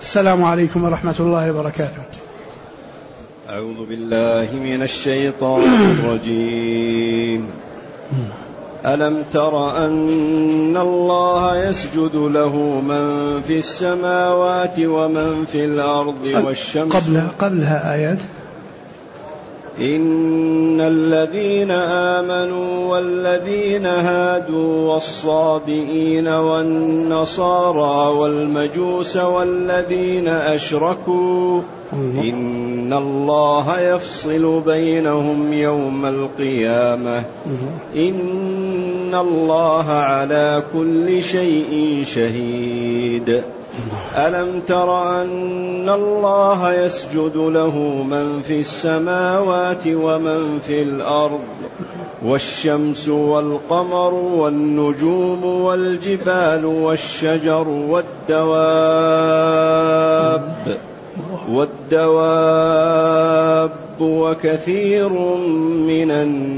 السلام عليكم ورحمة الله وبركاته. أعوذ بالله من الشيطان الرجيم. ألم تر أن الله يسجد له من في السماوات ومن في الأرض والشمس قبلها آيات إن الذين آمنوا والذين هادوا والصابئين والنصارى والمجوس والذين أشركوا إن الله يفصل بينهم يوم القيامة إن الله على كل شيء شهيد. ألم تر أن الله يسجد له من في السماوات ومن في الأرض والشمس والقمر والنجوم والجبال والشجر والدواب وكثير من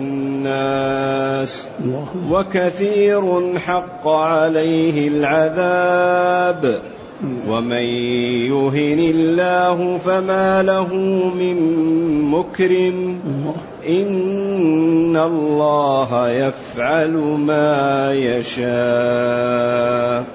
الناس وكثير حق عليه العذاب ومن يهن الله فما له من مكرم إن الله يفعل ما يشاء.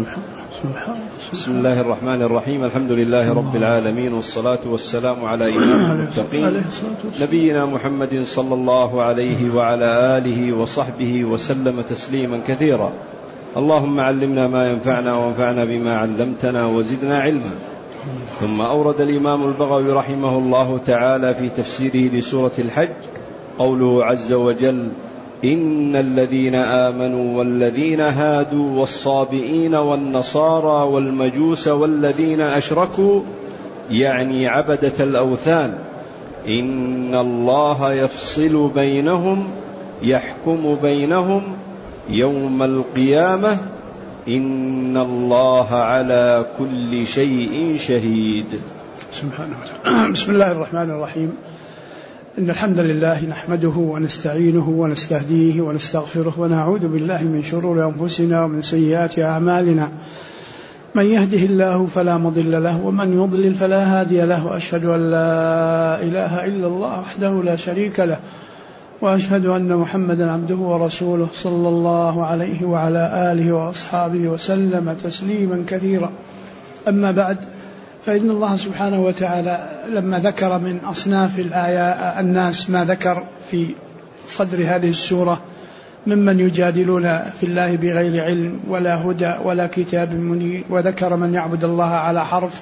بسم الله الرحمن الرحيم. الحمد لله رب العالمين والصلاة والسلام على إمام المتقين نبينا محمد صلى الله عليه وعلى آله وصحبه وسلم تسليما كثيرا. اللهم علمنا ما ينفعنا وانفعنا بما علمتنا وزدنا علما. ثم أورد الإمام البغوي رحمه الله تعالى في تفسيره لسورة الحج قوله عز وجل إن الذين آمنوا والذين هادوا والصابئين والنصارى والمجوس والذين أشركوا يعني عبدة الأوثان إن الله يفصل بينهم يحكم بينهم يوم القيامة إن الله على كل شيء شهيد. سبحانه وتعالى. بسم الله الرحمن الرحيم. إن الحمد لله نحمده ونستعينه ونستهديه ونستغفره ونعوذ بالله من شرور أنفسنا ومن سيئات أعمالنا. من يهده الله فلا مضل له ومن يضلل فلا هادي له. وأشهد أن لا إله إلا الله وحده لا شريك له وأشهد أن محمدا عبده ورسوله صلى الله عليه وعلى آله وأصحابه وسلم تسليما كثيرا. أما بعد، فإن الله سبحانه وتعالى لما ذكر من أصناف الناس ما ذكر في صدر هذه السورة ممن يجادلون في الله بغير علم ولا هدى ولا كتاب منير، وذكر من يعبد الله على حرف،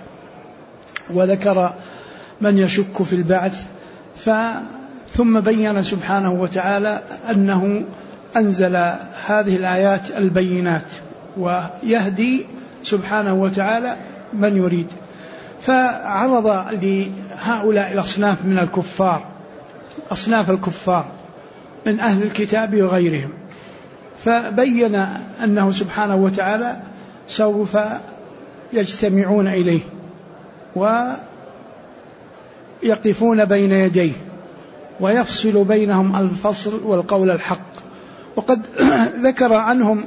وذكر من يشك في البعث، ثم بين سبحانه وتعالى أنه أنزل هذه الآيات البينات ويهدي سبحانه وتعالى من يريد. فعرض لهؤلاء الأصناف من الكفار، أصناف الكفار من أهل الكتاب وغيرهم، فبين أنه سبحانه وتعالى سوف يجتمعون إليه ويقفون بين يديه ويفصل بينهم الفصل والقول الحق. وقد ذكر عنهم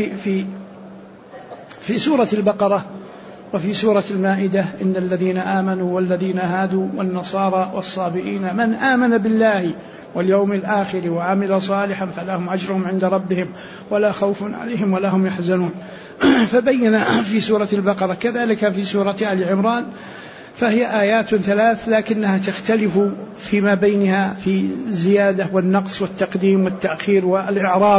في سورة البقرة وفي سورة المائدة إن الذين آمنوا والذين هادوا والنصارى والصابئين من آمن بالله واليوم الآخر وعمل صالحا فلهم أجرهم عند ربهم ولا خوف عليهم ولا هم يحزنون. فبين في سورة البقرة كذلك في سورة آل عمران، فهي آيات 3 لكنها تختلف فيما بينها في الزيادة والنقص والتقديم والتأخير والإعراب.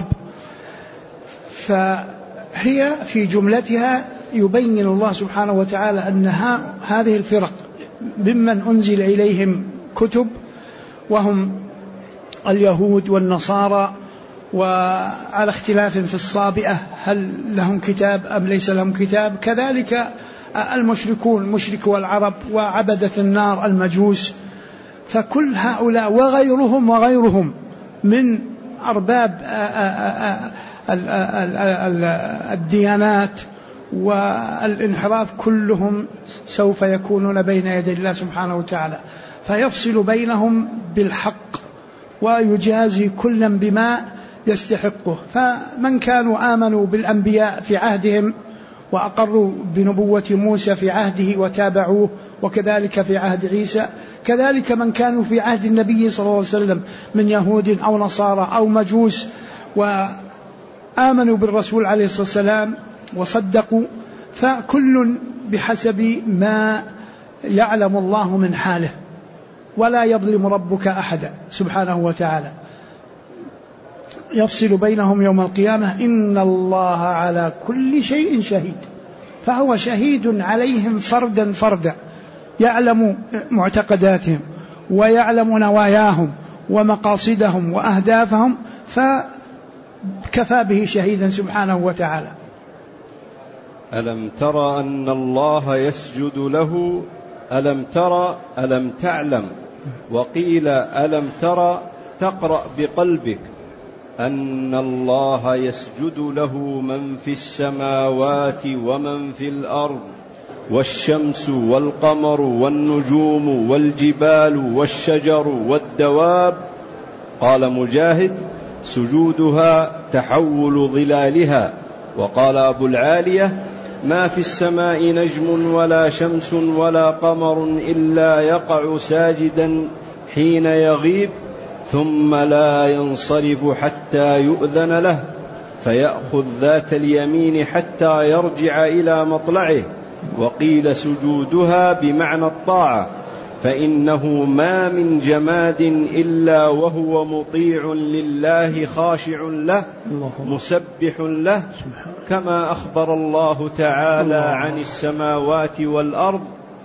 فهي في جملتها يبين الله سبحانه وتعالى أن هذه الفرق ممن أنزل إليهم كتب، وهم اليهود والنصارى، وعلى اختلاف في الصابئة هل لهم كتاب أم ليس لهم كتاب، كذلك المشركون مشركو العرب وعبدة النار المجوس. فكل هؤلاء وغيرهم من أرباب الديانات والانحراف كلهم سوف يكونون بين يدي الله سبحانه وتعالى، فيفصل بينهم بالحق ويجازي كلا بما يستحقه. فمن كانوا آمنوا بالأنبياء في عهدهم وأقروا بنبوة موسى في عهده وتابعوه، وكذلك في عهد عيسى، كذلك من كانوا في عهد النبي صلى الله عليه وسلم من يهود أو نصارى أو مجوس وآمنوا بالرسول عليه الصلاة والسلام وصدقوا، فكل بحسب ما يعلم الله من حاله، ولا يظلم ربك أحدا سبحانه وتعالى، يفصل بينهم يوم القيامة إن الله على كل شيء شهيد. فهو شهيد عليهم فردا فردا، يعلم معتقداتهم ويعلم نواياهم ومقاصدهم وأهدافهم، فكفى به شهيدا سبحانه وتعالى. ألم تر أن الله يسجد له، ألم تعلم، وقيل ألم تر تقرأ بقلبك أن الله يسجد له من في السماوات ومن في الأرض، والشمس والقمر والنجوم والجبال والشجر والدواب. قال مجاهد سجودها تحول ظلالها. وقال أبو العالية ما في السماء نجم ولا شمس ولا قمر إلا يقع ساجدا حين يغيب ثم لا ينصرف حتى يؤذن له، فيأخذ ذات اليمين حتى يرجع إلى مطلعه. وقيل سجودها بمعنى الطاعة، فإنه ما من جماد إلا وهو مطيع لله خاشع له مسبح له، كما أخبر الله تعالى عن السماوات والأرض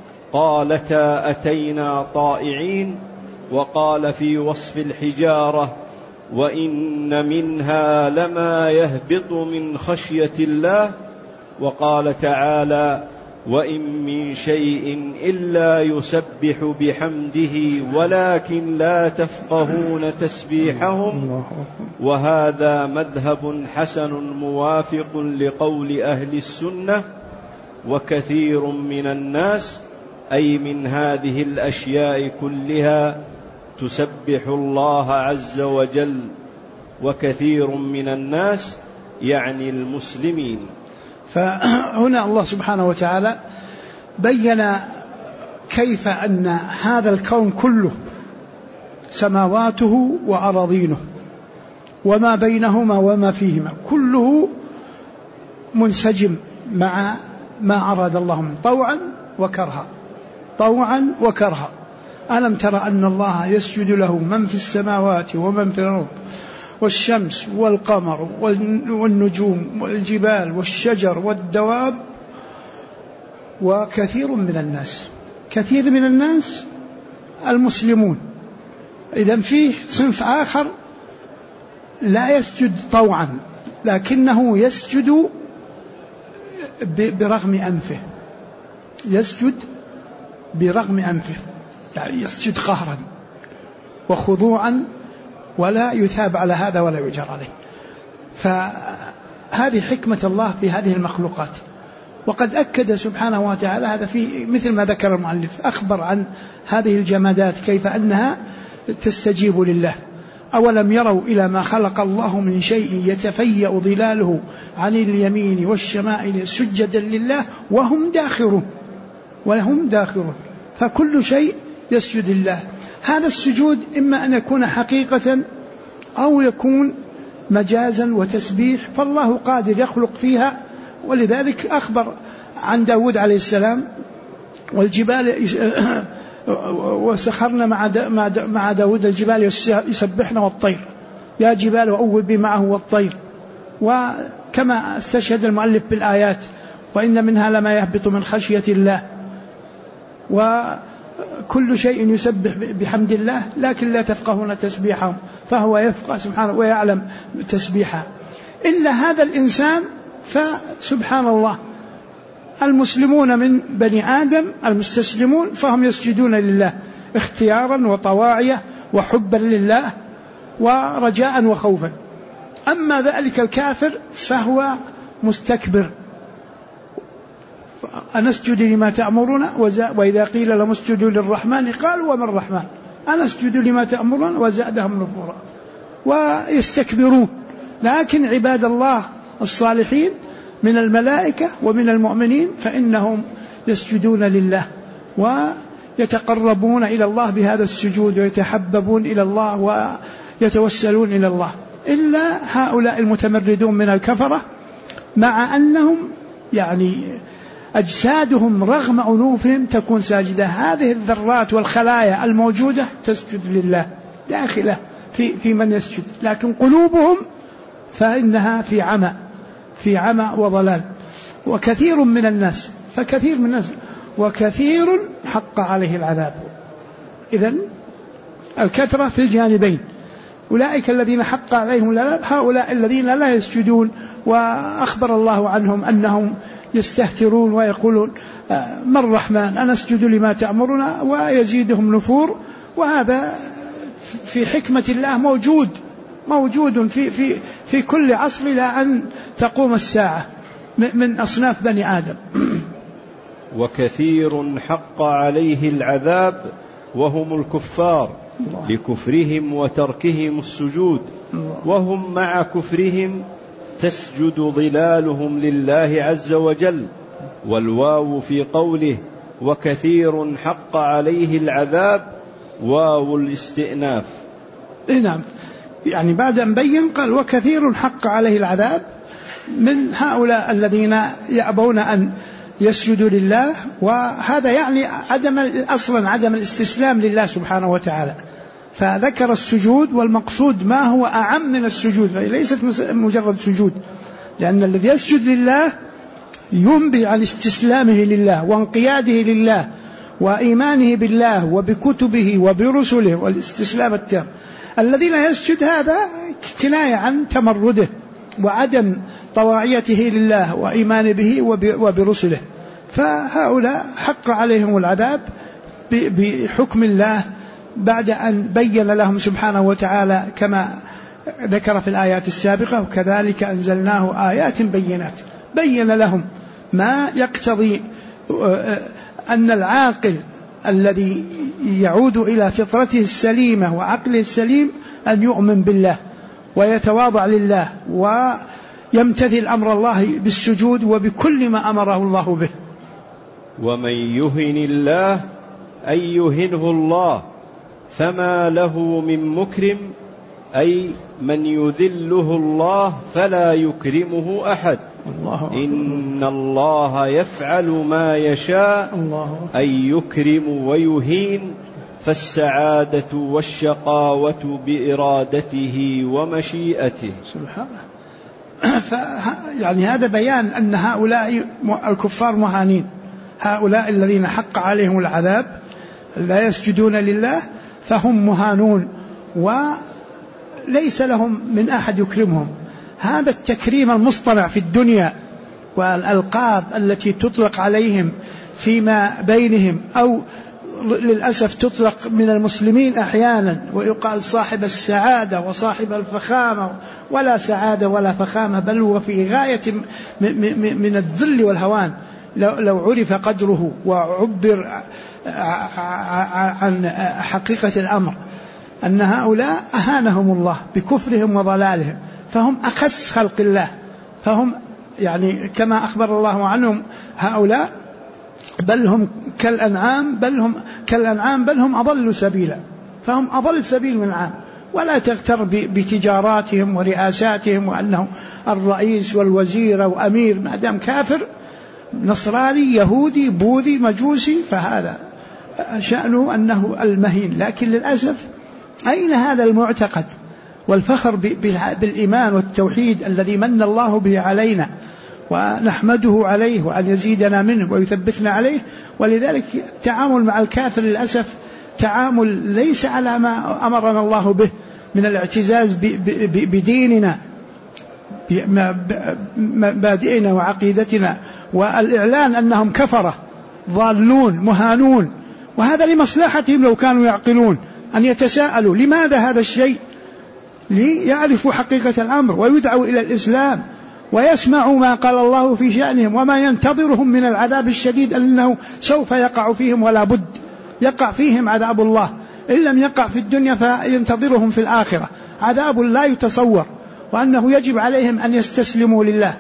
قالتا أتينا طائعين. وقال في وصف الحجارة وإن منها لما يهبط من خشية الله. وقال تعالى وإن من شيء إلا يسبح بحمده ولكن لا تفقهون تسبيحهم. وهذا مذهب حسن موافق لقول أهل السنة. وكثير من الناس أي من هذه الأشياء كلها تسبح الله عز وجل، وكثير من الناس يعني المسلمين. فهنا الله سبحانه وتعالى بيّن كيف أن هذا الكون كله سماواته وأراضينه وما بينهما وما فيهما كله منسجم مع ما أراد الله منه طوعا وكرها، طوعا وكرها. ألم تر أن الله يسجد له من في السماوات ومن في الأرض، والشمس والقمر والنجوم والجبال والشجر والدواب، وكثير من الناس. كثير من الناس المسلمون. إذن فيه صنف آخر لا يسجد طوعا لكنه يسجد برغم أنفه، يسجد برغم أنفه، يعني يسجد قهرا وخضوعا ولا يثاب على هذا ولا يؤجر عليه. فهذه حكمة الله في هذه المخلوقات. وقد أكد سبحانه وتعالى هذا في مثل ما ذكر المؤلف، أخبر عن هذه الجمادات كيف أنها تستجيب لله. أولم يروا إلى ما خلق الله من شيء يتفيأ ظلاله عن اليمين والشمائل سجدا لله وهم داخرون. فكل شيء يسجد لله. هذا السجود إما أن يكون حقيقة أو يكون مجازا وتسبيح، فالله قادر يخلق فيها. ولذلك أخبر عن داود عليه السلام والجبال وسخرنا مع داود الجبال يسبحن والطير، يا جبال وأوبي معه والطير. وكما استشهد المؤلف بالآيات وإن منها لما يهبط من خشية الله، وكل شيء يسبح بحمد الله لكن لا تفقهون تسبيحهم، فهو يفقه سبحانه ويعلم تسبيحه. إلا هذا الإنسان فسبحان الله، المسلمون من بني آدم المستسلمون فهم يسجدون لله اختيارا وطواعية وحبا لله ورجاء وخوفا. أما ذلك الكافر فهو مستكبر. أنسجد لما تأمرون، وإذا قيل لهم اسجدوا للرحمن قالوا وما الرحمن، أنسجد لما تأمرون وزادهم نفورا، ويستكبرون. لكن عباد الله الصالحين من الملائكة ومن المؤمنين فإنهم يسجدون لله ويتقربون إلى الله بهذا السجود ويتحببون إلى الله ويتوسلون إلى الله، إلا هؤلاء المتمردون من الكفرة مع أنهم يعني أجسادهم رغم أنوفهم تكون ساجدة. هذه الذرات والخلايا الموجودة تسجد لله داخلة في من يسجد، لكن قلوبهم فإنها في عمى وضلال. وكثير من الناس وكثير حق عليه العذاب. إذن الكثرة في الجانبين، أولئك الذين حق عليهم العذاب هؤلاء الذين لا يسجدون، وأخبر الله عنهم أنهم يستهترون ويقولون من الرحمن أنا أسجد لما تأمرنا ويزيدهم نفور. وهذا في حكمة الله موجود في كل عصر إلى أن تقوم الساعة من أصناف بني آدم. وكثير حق عليه العذاب وهم الكفار لكفرهم وتركهم السجود، وهم مع كفرهم تسجد ظلالهم لله عز وجل. والواو في قوله وكثير حق عليه العذاب واو الاستئناف. نعم، يعني بعد أن بين قال وكثير حق عليه العذاب من هؤلاء الذين يأبون أن يسجدوا لله، وهذا يعني عدم الاستسلام لله سبحانه وتعالى. فذكر السجود، والمقصود ما هو أعم من السجود، فليست مجرد سجود، لأن الذي يسجد لله ينبئ عن استسلامه لله وانقياده لله وإيمانه بالله وبكتبه وبرسله والاستسلام التام. الذي لا يسجد هذا كناية عن تمرده وعدم طواعيته لله وإيمان به وبرسله. فهؤلاء حق عليهم العذاب بحكم الله بعد أن بين لهم سبحانه وتعالى كما ذكر في الآيات السابقة وكذلك أنزلناه آيات بينات. بين لهم ما يقتضي أن العاقل الذي يعود إلى فطرته السليمة وعقله السليم أن يؤمن بالله ويتواضع لله ويمتثل أمر الله بالسجود وبكل ما أمره الله به. ومن يهن الله أي يهنه الله فما له من مكرم، أي من يذله الله فلا يكرمه أحد. إن الله يفعل ما يشاء أي يكرم ويهين، فالسعادة والشقاوة بإرادته ومشيئته. سبحانه. يعني هذا بيان أن هؤلاء الكفار مهانين، هؤلاء الذين حق عليهم العذاب لا يسجدون لله فهم مهانون وليس لهم من أحد يكرمهم. هذا التكريم المصطنع في الدنيا والألقاب التي تطلق عليهم فيما بينهم، أو للأسف تطلق من المسلمين أحيانا ويقال صاحب السعادة وصاحب الفخامة، ولا سعادة ولا فخامة، بل هو في غاية من الذل والهوان لو عرف قدره وعبر عن حقيقة الأمر، أن هؤلاء أهانهم الله بكفرهم وضلالهم، فهم أخس خلق الله، فهم يعني كما أخبر الله عنهم هؤلاء بل هم كالأنعام بل هم أضل سبيلا، فهم أضل سبيل من العام. ولا تغتر بتجاراتهم ورئاساتهم وأنه الرئيس والوزير وأمير، ما دام كافر نصراني يهودي بوذي مجوسي فهذا شأنه أنه المهين. لكن للأسف أين هذا المعتقد والفخر بالإيمان والتوحيد الذي من الله به علينا، ونحمده عليه وأن يزيدنا منه ويثبتنا عليه. ولذلك التعامل مع الكافر للأسف تعامل ليس على ما أمرنا الله به من الاعتزاز بديننا مبادئنا وعقيدتنا، والإعلان أنهم كفرة ضالون مهانون. وهذا لمصلحتهم لو كانوا يعقلون أن يتساءلوا لماذا هذا الشيء، ليعرفوا حقيقة الأمر ويدعوا إلى الإسلام ويسمعوا ما قال الله في شأنهم وما ينتظرهم من العذاب الشديد، أنه سوف يقع فيهم ولا بد يقع فيهم عذاب الله، إن لم يقع في الدنيا فينتظرهم في الآخرة عذاب لا يتصور، وأنه يجب عليهم أن يستسلموا لله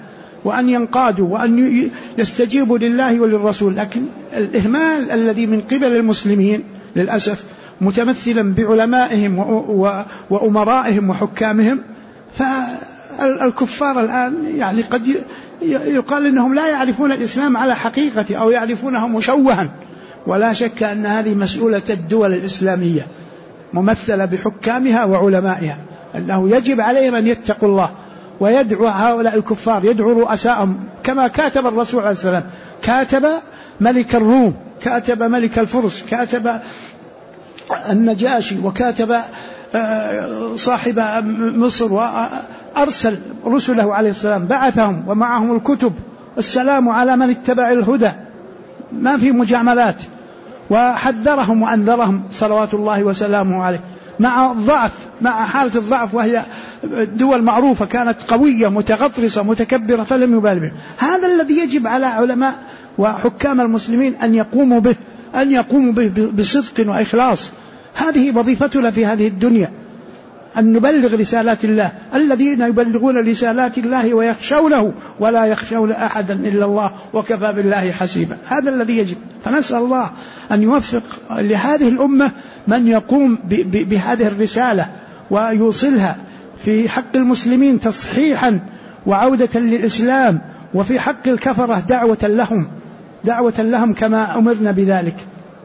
وأن ينقادوا وأن يستجيبوا لله وللرسول. لكن الإهمال الذي من قبل المسلمين للأسف متمثلا بعلمائهم وأمرائهم وحكامهم، فالكفار الآن يعني قد يقال إنهم لا يعرفون الإسلام على حقيقته أو يعرفونه مشوها. ولا شك أن هذه مسؤولة الدول الإسلامية ممثلة بحكامها وعلمائها، أنه يجب عليهم أن يتقوا الله ويدعو هؤلاء الكفار، يدعو رؤساءهم كما كاتب الرسول عليه السلام، كاتب ملك الروم، كاتب ملك الفرس، كاتب النجاشي، وكاتب صاحب مصر، وأرسل رسله عليه السلام، بعثهم ومعهم الكتب، السلام على من اتبع الهدى، ما في مجاملات، وحذرهم وأنذرهم صلوات الله وسلامه عليه، مع الضعف، مع حالة الضعف، وهي دول معروفة كانت قوية متغطرسة متكبرة فلم يبال به. هذا الذي يجب على علماء وحكام المسلمين أن يقوموا به بصدق وإخلاص. هذه وظيفتنا في هذه الدنيا، أن نبلغ رسالات الله. الذين يبلغون رسالات الله ويخشونه ولا يخشون أحدا إلا الله وكفى بالله حسيبا. هذا الذي يجب. فنسأل الله أن يوفق لهذه الأمة من يقوم بهذه الرسالة ويوصلها في حق المسلمين تصحيحا وعودة للإسلام، وفي حق الكفرة دعوة لهم كما أمرنا بذلك.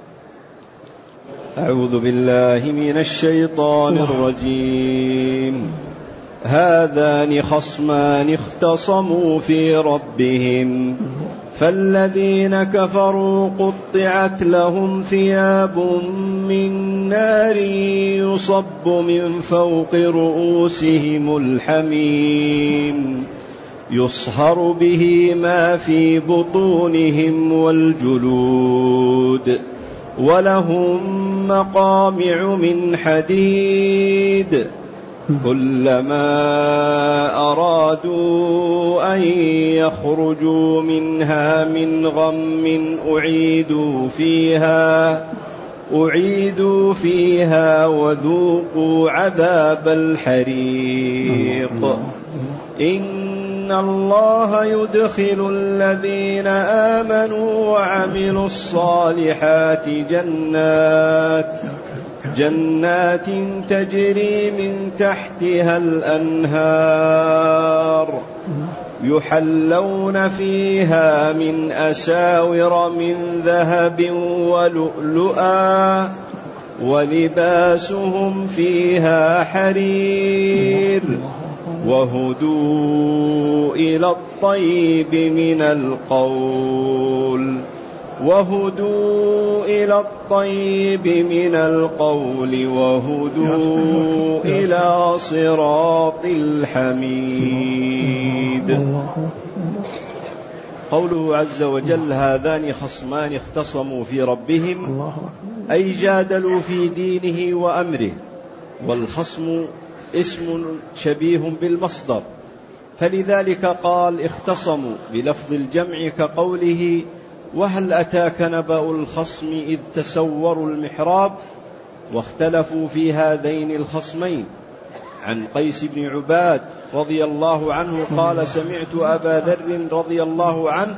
أعوذ بالله من الشيطان الرجيم. هذان خصمان اختصموا في ربهم فالذين كفروا قطعت لهم ثياب من نار يصب من فوق رؤوسهم الحميم يصهر به ما في بطونهم والجلود ولهم مقامع من حديد كلما أرادوا أن يخرجوا منها من غم أعيدوا فيها وذوقوا عذاب الحريق. إن الله يدخل الذين آمنوا وعملوا الصالحات جنات تجري من تحتها الأنهار يحلون فيها من أساور من ذهب ولؤلؤا ولباسهم فيها حرير وهدوا إلى الطيب من القول وهدوا إلى صراط الحميد. قوله عز وجل هذان خصمان اختصموا في ربهم أي جادلوا في دينه وأمره. والخصم اسم شبيه بالمصدر، فلذلك قال اختصموا بلفظ الجمع كقوله وهل أتاك نبأ الخصم إذ تسوروا المحراب. واختلفوا في هذين الخصمين. عن قيس بن عباد رضي الله عنه قال سمعت أبا ذر رضي الله عنه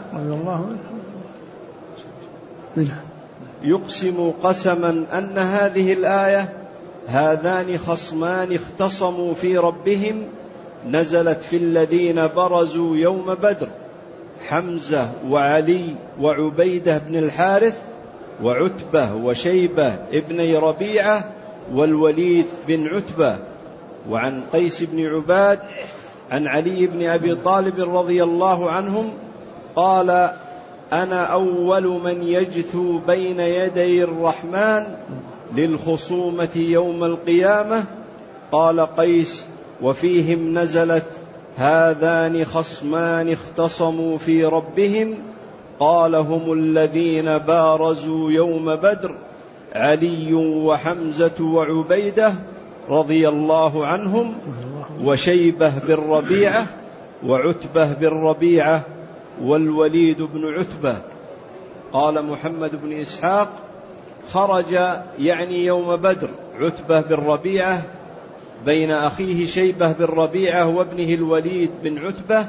يقسم قسما أن هذه الآية هذان خصمان اختصموا في ربهم نزلت في الذين برزوا يوم بدر حمزة وعلي وعبيدة بن الحارث وعتبة وشيبة ابني ربيعة والوليد بن عتبة. وعن قيس بن عباد عن علي بن أبي طالب رضي الله عنهم قال أنا أول من يجثو بين يدي الرحمن للخصومة يوم القيامة. قال قيس وفيهم نزلت هذان خصمان اختصموا في ربهم قال هم الذين بارزوا يوم بدر علي وحمزة وعبيدة رضي الله عنهم وشيبة بن ربيعة وعتبة بن ربيعة والوليد بن عتبة. قال محمد بن إسحاق خرج يعني يوم بدر عتبة بن ربيعة بين أخيه شيبة بن ربيعة وابنه الوليد بن عتبة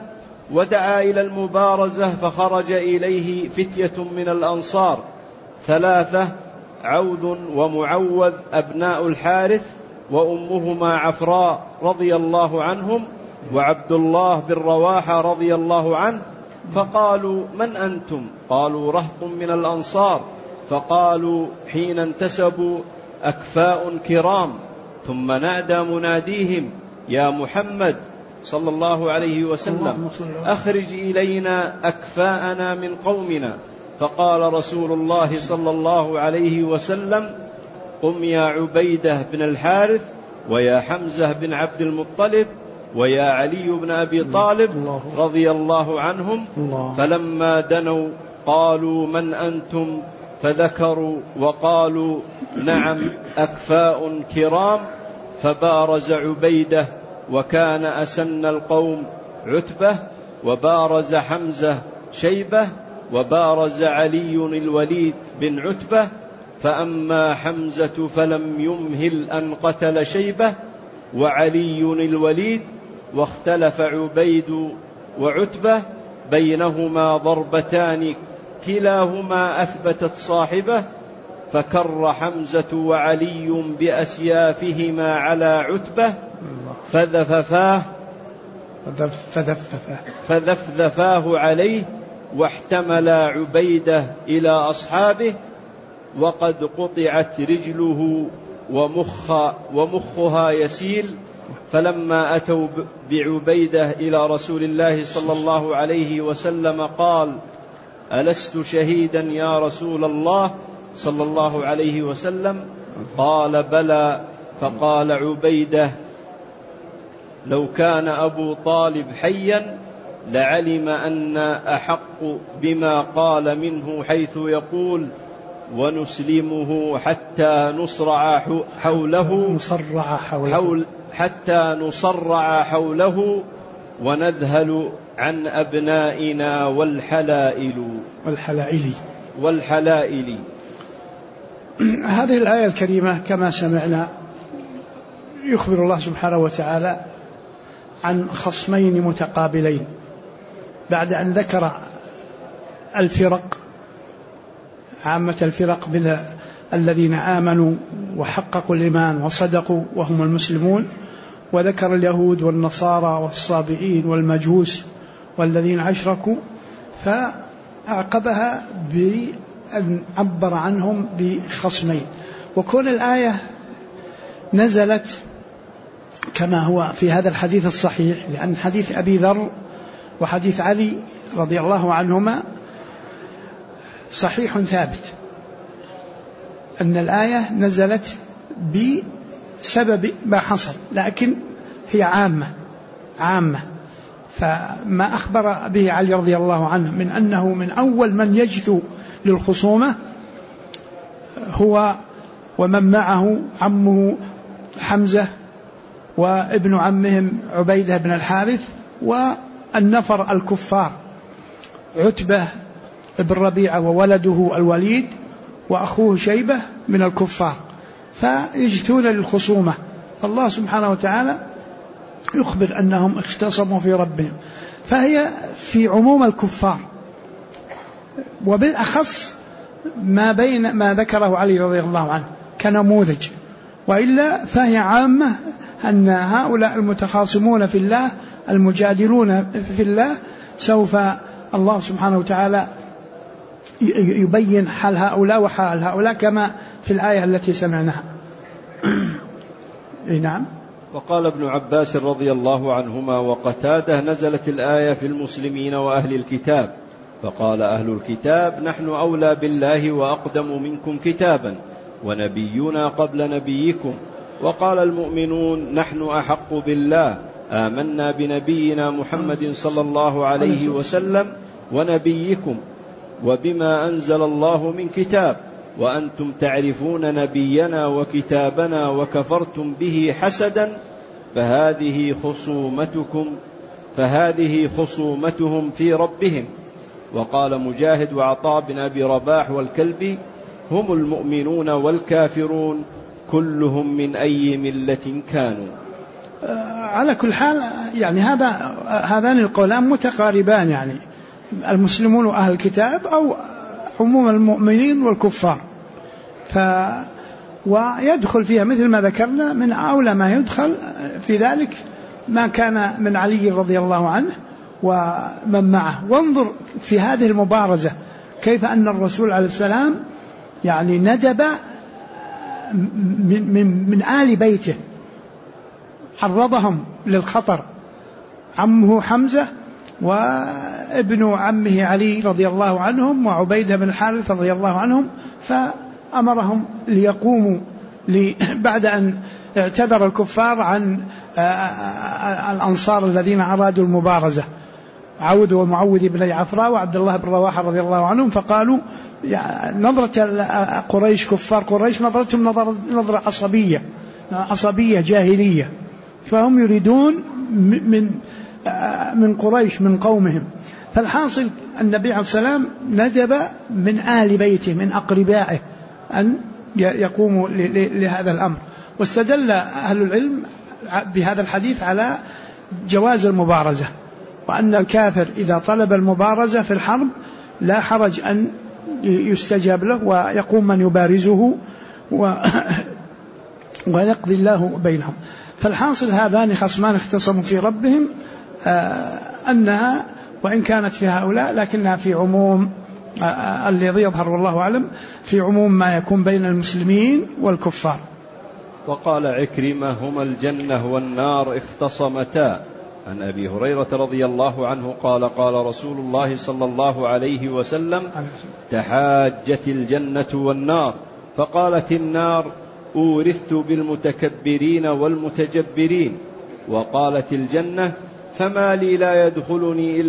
ودعا إلى المبارزة، فخرج إليه فتية من الأنصار 3 عوذ ومعوذ أبناء الحارث وأمهما عفراء رضي الله عنهم، وعبد الله بن رواحة رضي الله عنه، فقالوا: من أنتم؟ قالوا: رهط من الأنصار. فقالوا حين انتسبوا: أكفاء كرام. ثم نادى مناديهم: يا محمد صلى الله عليه وسلم أخرج إلينا أكفاءنا من قومنا. فقال رسول الله صلى الله عليه وسلم: قم يا عبيدة بن الحارث، ويا حمزة بن عبد المطلب، ويا علي بن أبي طالب رضي الله عنهم. فلما دنوا قالوا: من أنتم؟ فذكروا وقالوا: نعم أكفاء كرام. فبارز عبيدة، وكان أسن القوم عتبة، وبارز حمزة شيبة، وبارز علي الوليد بن عتبة. فأما حمزة فلم يمهل أن قتل شيبة وعلي الوليد، واختلف عبيد وعتبة بينهما ضربتان كلاهما أثبتت صاحبه، فكر حمزة وعلي بأسيافهما على عتبة فذفذفاه عليه، واحتملا عبيدة إلى أصحابه، وقد قطعت رجله ومخها يسيل. فلما أتوا بعبيدة إلى رسول الله صلى الله عليه وسلم قال: ألست شهيدا يا رسول الله صلى الله عليه وسلم؟ قال: بلى. فقال عبيدة: لو كان أبو طالب حيا لعلم أن أحق بما قال منه، حيث يقول: ونسلمه حتى نصرع حوله ونذهل عن أبنائنا والحلائل. هذه الآية الكريمة كما سمعنا يخبر الله سبحانه وتعالى عن خصمين متقابلين، بعد أن ذكر الفرق، عامة الفرق من الذين آمنوا وحققوا الإيمان وصدقوا وهم المسلمون، وذكر اليهود والنصارى والصابئين والمجوس والذين أشركوا، فأعقبها بأن عبر عنهم بخصمين. وكون الآية نزلت كما هو في هذا الحديث الصحيح، لأن حديث أبي ذر وحديث علي رضي الله عنهما صحيح ثابت، أن الآية نزلت بسبب ما حصل، لكن هي عامة. فما أخبر به علي رضي الله عنه من أنه من أول من يجثو للخصومة هو ومن معه عمه حمزة وابن عمهم عبيدة بن الحارث، والنفر الكفار عتبة بن ربيعة وولده الوليد وأخوه شيبة من الكفار، فيجثون للخصومة. الله سبحانه وتعالى يخبر أنهم اختصموا في ربهم، فهي في عموم الكفار، وبالأخص ما ذكره علي رضي الله عنه كنموذج، وإلا فهي عامة، أن هؤلاء المتخاصمون في الله المجادلون في الله سوف الله سبحانه وتعالى يبين حال هؤلاء وحال هؤلاء كما في الآية التي سمعناها. نعم. وقال ابن عباس رضي الله عنهما وقتاده: نزلت الآية في المسلمين وأهل الكتاب، فقال أهل الكتاب: نحن أولى بالله وأقدم منكم كتابا، ونبينا قبل نبيكم. وقال المؤمنون: نحن أحق بالله، آمنا بنبينا محمد صلى الله عليه وسلم ونبيكم وبما أنزل الله من كتاب، وأنتم تعرفون نبينا وكتابنا وكفرتم به حسدا، فهذه خصومتهم في ربهم. وقال مجاهد وعطاء بن أبي رباح والكلبي: هم المؤمنون والكافرون كلهم من أي ملة كانوا. على كل حال يعني هذان القولان متقاربان، يعني المسلمون وأهل الكتاب أو عموم المؤمنين والكفار. ويدخل فيها مثل ما ذكرنا من أولى ما يدخل في ذلك ما كان من علي رضي الله عنه ومن معه. وانظر في هذه المبارزة كيف أن الرسول عليه السلام يعني ندب من آل بيته، عرضهم للخطر، عمه حمزة وابن عمه علي رضي الله عنهم وعبيدة بن الحارث رضي الله عنهم، فأمرهم ليقوموا بعد أن اعتذر الكفار عن الأنصار الذين أرادوا المبارزة، عوذ ومعوذ بن عفراء وعبد الله بن رواحة رضي الله عنهم، فقالوا نظرة قريش كفار قريش نظرتهم نظرة عصبية جاهلية، فهم يريدون من قريش من قومهم. فالحاصل النبي عليه السلام ندب من آل بيته من أقربائه أن يقوموا لهذا الأمر. واستدل أهل العلم بهذا الحديث على جواز المبارزة، وأن الكافر إذا طلب المبارزة في الحرب لا حرج أن يستجاب له ويقوم من يبارزه ويقضي الله بينهم. فالحاصل هذان خصمان اختصموا في ربهم، أنها وإن كانت في هؤلاء لكنها في عموم الذي يظهر والله أعلم في عموم ما يكون بين المسلمين والكفار. وقال عكرمة هما الجنة والنار اختصمتا. عن أبي هريرة رضي الله عنه قال قال رسول الله صلى الله عليه وسلم تحاجت الجنة والنار، فقالت النار أورثت بالمتكبرين والمتجبرين، وقالت الجنة فما لي لا يدخلني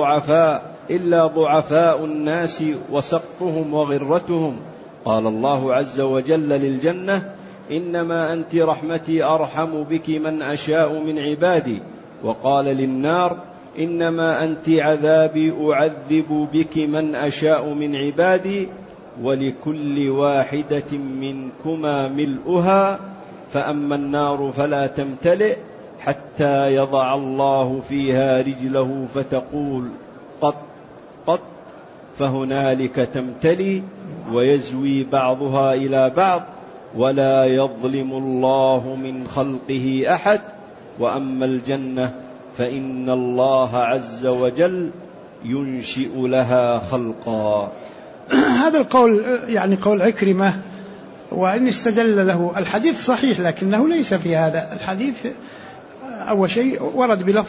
إلا ضعفاء الناس وسقطهم وغرتهم. قال الله عز وجل للجنة إنما أنت رحمتي أرحم بك من أشاء من عبادي. وقال للنار إنما أنت عذابي أعذب بك من أشاء من عبادي، ولكل واحدة منكما ملؤها، فأما النار فلا تمتلئ حتى يضع الله فيها رجله فتقول قط قط، فهنالك تمتلي ويزوي بعضها إلى بعض، ولا يظلم الله من خلقه أحد. وأما الجنة فإن الله عز وجل ينشئ لها خلقا. هذا القول يعني قول عكرمة، وإن استدل له الحديث صحيح لكنه ليس في هذا الحديث. أول شيء ورد بلفظ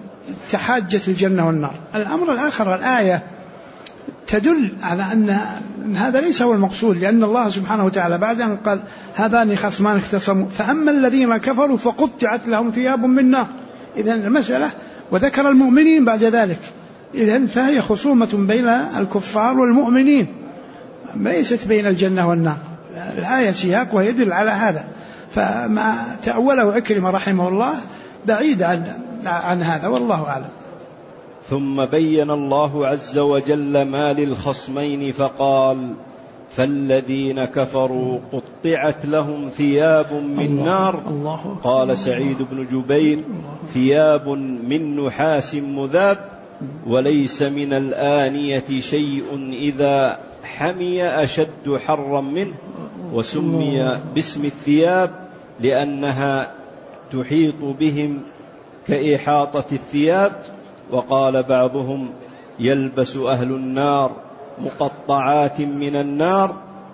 تحاجت الجنة والنار. الأمر الآخر الآية تدل على أن هذا ليس هو المقصود، لأن الله سبحانه وتعالى بعد أن قال هذان خصمان اختصموا فأما الذين كفروا فقطعت لهم ثياب من نار، إذن المسألة وذكر المؤمنين بعد ذلك، إذن فهي خصومة بين الكفار والمؤمنين ليست بين الجنة والنار. الآية سياق ويدل على هذا، فما تأوله عكرمة رحمه الله بعيد عن هذا والله أعلم. ثم بين الله عز وجل ما للخصمين فقال فالذين كفروا قطعت لهم ثياب من نار. قال سعيد بن جبير ثياب من نحاس مذاب، وليس من الآنية شيء إذا حمي أشد حرا منه، وسمي باسم الثياب لأنها تحيط بهم كإحاطة الثياب. وقال بعضهم يلبس أهل النار مقطعات من النار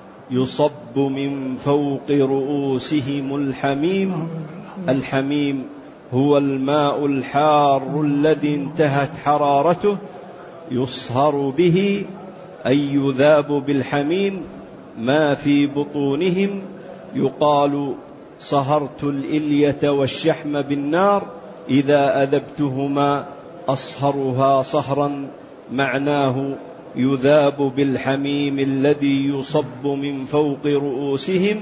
يصب من فوق رؤوسهم الحميم. الحميم هو الماء الحار الذي انتهت حرارته، يصهر به أي يذاب بالحميم ما في بطونهم. يقال صهرت الإلية والشحم بالنار إذا أذبتهما أصهرها صهرا، معناه يذاب بالحميم الذي يصب من فوق رؤوسهم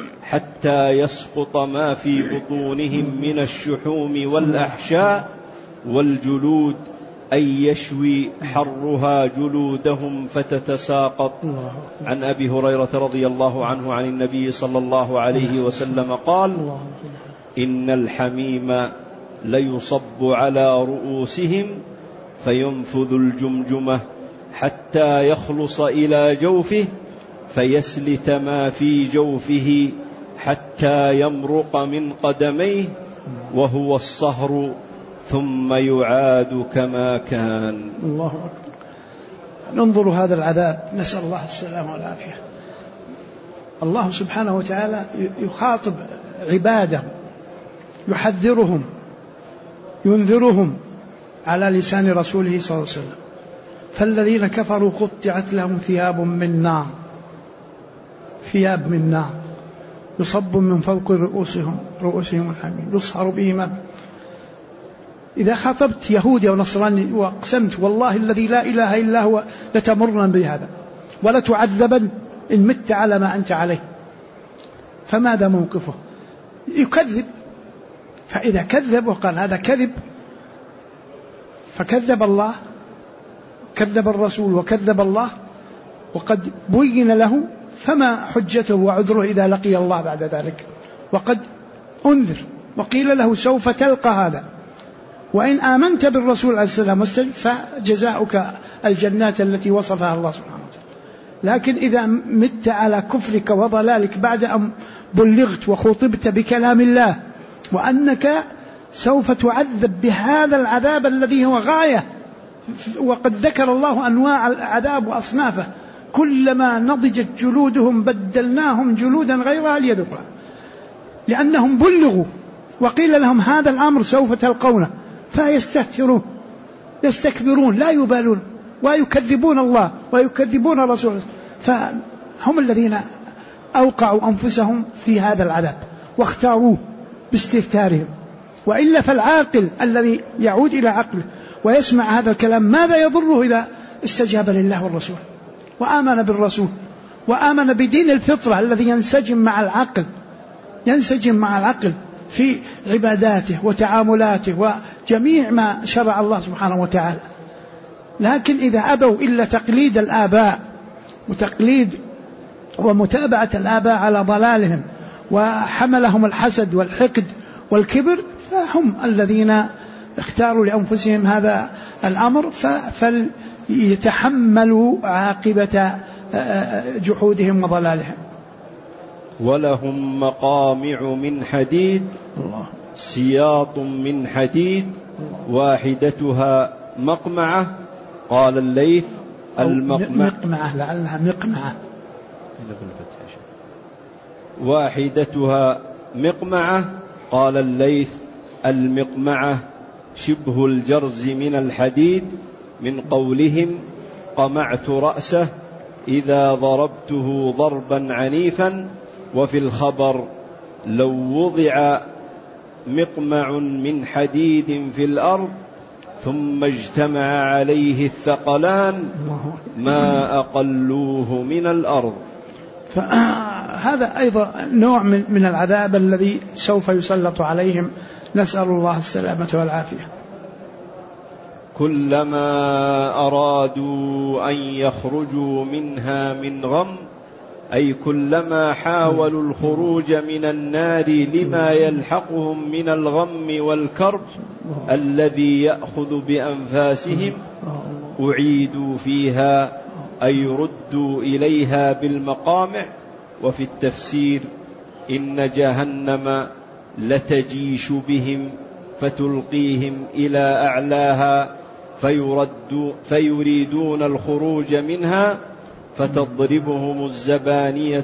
حتى يسقط ما في بطونهم من الشحوم والأحشاء والجلود، أي يشوي حرها جلودهم فتتساقط. عن أبي هريرة رضي الله عنه عن النبي صلى الله عليه وسلم قال إن الحميم ليصب على رؤوسهم فينفذ الجمجمة حتى يخلص إلى جوفه فيسلت ما في جوفه حتى يمرق من قدميه وهو الصهر ثم يعاد كما كان. الله أكبر. ننظر هذا العذاب، نسأل الله السلامة والعافية. الله سبحانه وتعالى يخاطب عباده، يحذرهم، ينذرهم على لسان رسوله صلى الله عليه وسلم. فالذين كفروا قطعت لهم ثياب من نار، ثياب من نار يصب من فوق رؤوسهم الحميم يصهر به. إذا خاطبت يهودي ونصراني وأقسمت والله الذي لا إله إلا هو لتمرن بهذا ولا تعذبن إن مت على ما أنت عليه، فماذا موقفه؟ يكذب. فإذا كذب وقال هذا كذب، فكذب الله، كذب الرسول وكذب الله، وقد بين له، فما حجته وعذره إذا لقي الله بعد ذلك؟ وقد أنذر وقيل له سوف تلقى هذا، وإن آمنت بالرسول عليه السلام فجزاؤك الجنات التي وصفها الله سبحانه وتعالى. لكن إذا مت على كفرك وضلالك بعد أن بلغت وخطبت بكلام الله وأنك سوف تعذب بهذا العذاب الذي هو غاية، وقد ذكر الله أنواع العذاب وأصنافه، كلما نضجت جلودهم بدلناهم جلودا غيرها ليذوقوها، لأنهم بلغوا وقيل لهم هذا الأمر سوف تلقونه، فيستهترون يستكبرون لا يبالون ويكذبون الله ويكذبون رسوله. فهم الذين أوقعوا أنفسهم في هذا العذاب واختاروه باستهتارهم. وإلا فالعاقل الذي يعود إلى عقله ويسمع هذا الكلام ماذا يضره إذا استجاب لله والرسول وآمن بالرسول وآمن بدين الفطرة الذي ينسجم مع العقل في عباداته وتعاملاته وجميع ما شرع الله سبحانه وتعالى. لكن إذا أبوا إلا تقليد الآباء وتقليد ومتابعة الآباء على ضلالهم وحملهم الحسد والحقد والكبر، فهم الذين اختاروا لأنفسهم هذا الأمر، فليتحملوا عاقبة جحودهم وضلالهم. ولهم مقامع من حديد سياط من حديد واحدتها مقمعة. قال الليث مقمعة، لعلها مقمعة، واحدتها مقمعة. قال الليث المقمعة شبه الجرز من الحديد، من قولهم قمعت رأسه إذا ضربته ضربا عنيفا. وفي الخبر لو وضع مقمع من حديد في الأرض ثم اجتمع عليه الثقلان ما أقلوه من الأرض. فهذا أيضا نوع من العذاب الذي سوف يسلط عليهم، نسأل الله السلامة والعافية. كلما أرادوا أن يخرجوا منها من غم، أي كلما حاولوا الخروج من النار لما يلحقهم من الغم والكرب الذي يأخذ بأنفاسهم، أعيدوا فيها أي ردوا إليها بالمقامع. وفي التفسير إن جهنم لتجيش بهم فتلقيهم إلى أعلاها فيريدون الخروج منها فتضربهم الزبانية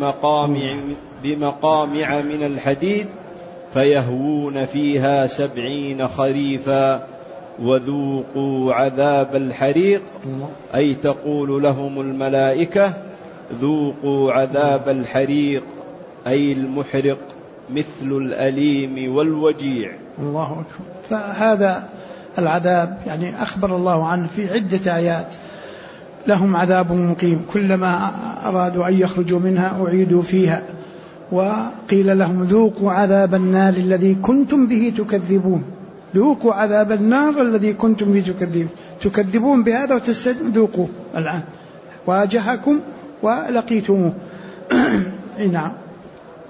بمقامع من الحديد فيهوون فيها 70 خريفا وذوقوا عذاب الحريق، أي تقول لهم الملائكة ذوقوا عذاب الحريق أي المحرق مثل الأليم والوجيع. الله أكبر. فهذا العذاب يعني أخبر الله عنه في عدة آيات، لهم عذاب مقيم كلما أرادوا أن يخرجوا منها أعيدوا فيها، وقيل لهم ذوقوا عذاب النار الذي كنتم به تكذبون. ذوقوا عذاب النار الذي كنتم به تكذبون بهذا وتستذوقوا الآن واجهكم ولقيتموه. نعم.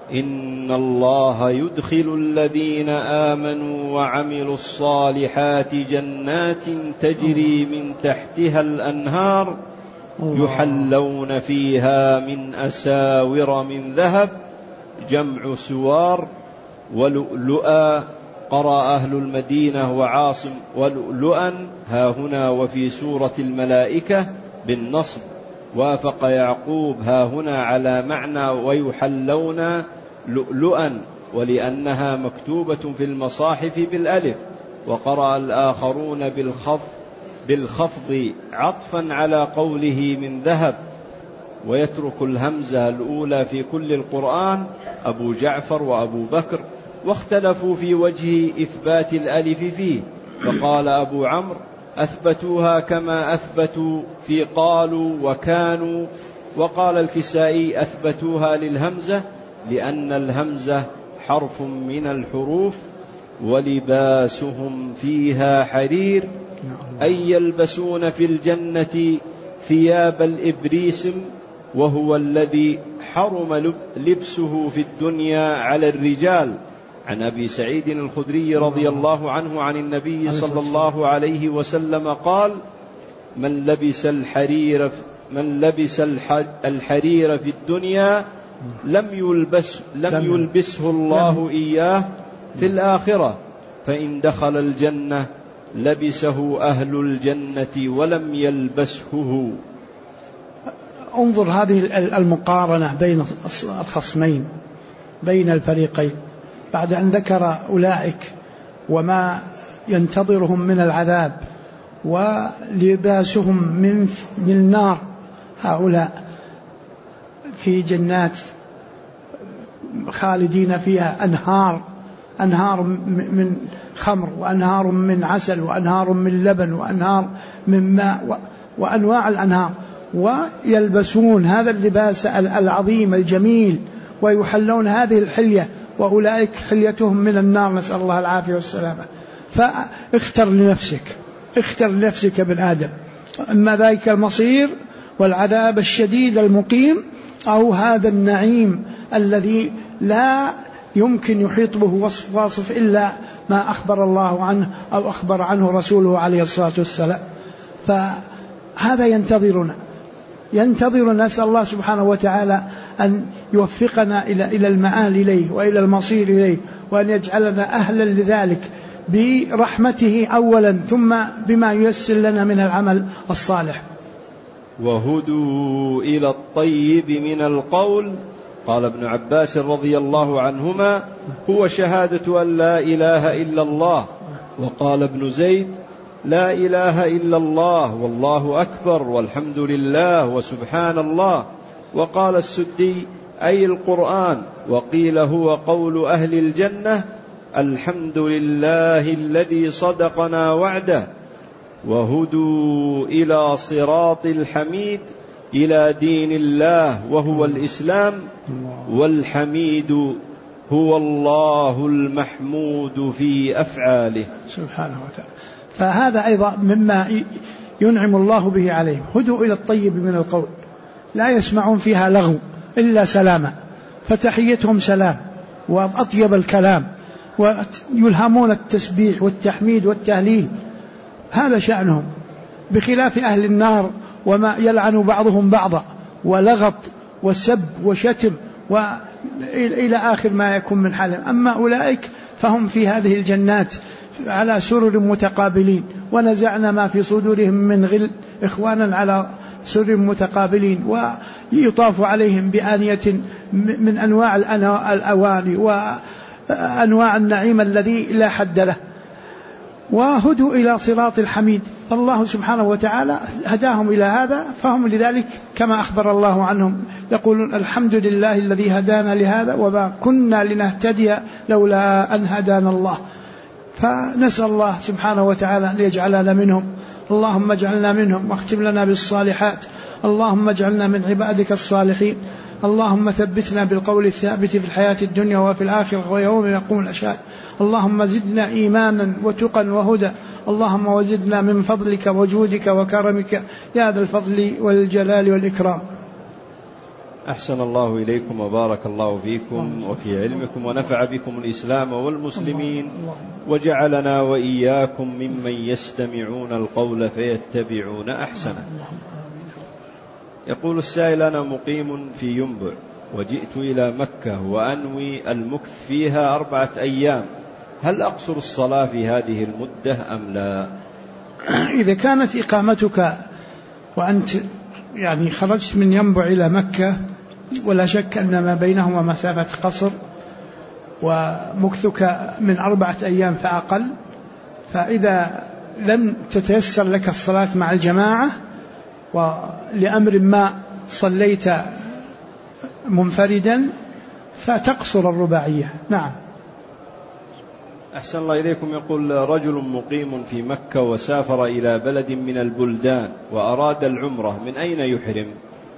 إن الله يدخل الذين آمنوا وعملوا الصالحات جنات تجري من تحتها الأنهار يحلون فيها من أساور من ذهب جمع سوار ولؤلؤا. قرأ أهل المدينة وعاصم ولؤلؤا هاهنا وفي سورة الملائكة بالنصب، وافق يعقوب هاهنا على معنى ويحلون لؤلؤا ولأنها مكتوبة في المصاحف بالألف، وقرأ الآخرون بالخفض عطفا على قوله من ذهب، ويترك الهمزة الأولى في كل القرآن أبو جعفر وأبو بكر، واختلفوا في وجه إثبات الألف فيه، فقال أبو عمرو أثبتوها كما أثبتوا في قالوا وكانوا، وقال الكسائي أثبتوها للهمزة لأن الهمزة حرف من الحروف، ولباسهم فيها حرير، أي يلبسون في الجنة ثياب الإبريسم، وهو الذي حرم لبسه في الدنيا على الرجال. عن أبي سعيد الخدري رضي الله عنه عن النبي صلى الله عليه وسلم قال: من لبس الحرير في الدنيا لم يلبسه الله إياه في الآخرة، فإن دخل الجنة لبسه أهل الجنة ولم يلبسه. انظر هذه المقارنة بين الخصمين، بين الفريقين، بعد أن ذكر أولئك وما ينتظرهم من العذاب ولباسهم من النار، هؤلاء في جنات خالدين فيها أنهار من خمر، وأنهار من عسل، وأنهار من لبن، وأنهار من ماء، وأنواع الأنهار، ويلبسون هذا اللباس العظيم الجميل، ويحلون هذه الحلية، وأولئك حليتهم من النار، نسأل الله العافية والسلامة. فاختر لنفسك ابن آدم، إما ذلك المصير والعذاب الشديد المقيم، أو هذا النعيم الذي لا يمكن يحيط به واصف إلا ما أخبر الله عنه أو أخبر عنه رسوله عليه الصلاة والسلام. فهذا ينتظرنا، نسأل الله سبحانه وتعالى أن يوفقنا إلى المآل إليه وإلى المصير إليه، وأن يجعلنا أهلا لذلك برحمته أولا، ثم بما ييسر لنا من العمل الصالح. وهدوا إلى الطيب من القول، قال ابن عباس رضي الله عنهما: هو شهادة أن لا إله إلا الله. وقال ابن زيد: لا إله إلا الله والله أكبر والحمد لله وسبحان الله. وقال السدي: أي القرآن. وقيل: هو قول أهل الجنة: الحمد لله الذي صدقنا وعده. وهدوا إلى صراط الحميد، إلى دين الله وهو الإسلام، والحميد هو الله المحمود في أفعاله سبحانه وتعالى. فهذا أيضا مما ينعم الله به عليهم، هدوا إلى الطيب من القول، لا يسمعون فيها لغو إلا سلاما، فتحيتهم سلام وأطيب الكلام، ويلهمون التسبيح والتحميد والتهليل، هذا شأنهم، بخلاف أهل النار وما يلعن بعضهم بعضا، ولغط وسب وشتم وإلى آخر ما يكون من حالهم. أما أولئك فهم في هذه الجنات على سرر متقابلين، ونزعنا ما في صدورهم من غل إخوانا على سرر متقابلين، ويطاف عليهم بآنية من أنواع الأواني وأنواع النعيم الذي لا حد له. وهدوا إلى صراط الحميد، الله سبحانه وتعالى هداهم إلى هذا، فهم لذلك كما أخبر الله عنهم يقولون: الحمد لله الذي هدانا لهذا وما كنا لنهتدي لولا أن هدانا الله. فنسأل الله سبحانه وتعالى أن يجعلنا منهم، اللهم اجعلنا منهم، واختم لنا بالصالحات، اللهم اجعلنا من عبادك الصالحين، اللهم ثبتنا بالقول الثابت في الحياة الدنيا وفي الآخرة ويوم يقوم الأشهاد، اللهم زدنا إيمانا وتقا وهدى، اللهم وزدنا من فضلك وجودك وكرمك يا ذا الفضل والجلال والإكرام. أحسن الله إليكم وبارك الله فيكم وفي علمكم ونفع بكم الإسلام والمسلمين وجعلنا وإياكم ممن يستمعون القول فيتبعون أحسنه. يقول السائل: أنا مقيم في ينبع وجئت إلى مكة وأنوي المكث فيها 4 أيام، هل أقصر الصلاة في هذه المدة أم لا؟ إذا كانت إقامتك وأنت يعني خرجت من ينبع إلى مكة ولا شك أن ما بينهما مسافة قصر، ومكثك من 4 أيام فأقل، فإذا لم تتيسر لك الصلاة مع الجماعة ولأمر ما صليت منفردا فتقصر الرباعية. نعم. أحسن الله إليكم. يقول: رجل مقيم في مكة وسافر إلى بلد من البلدان وأراد العمرة، من أين يحرم؟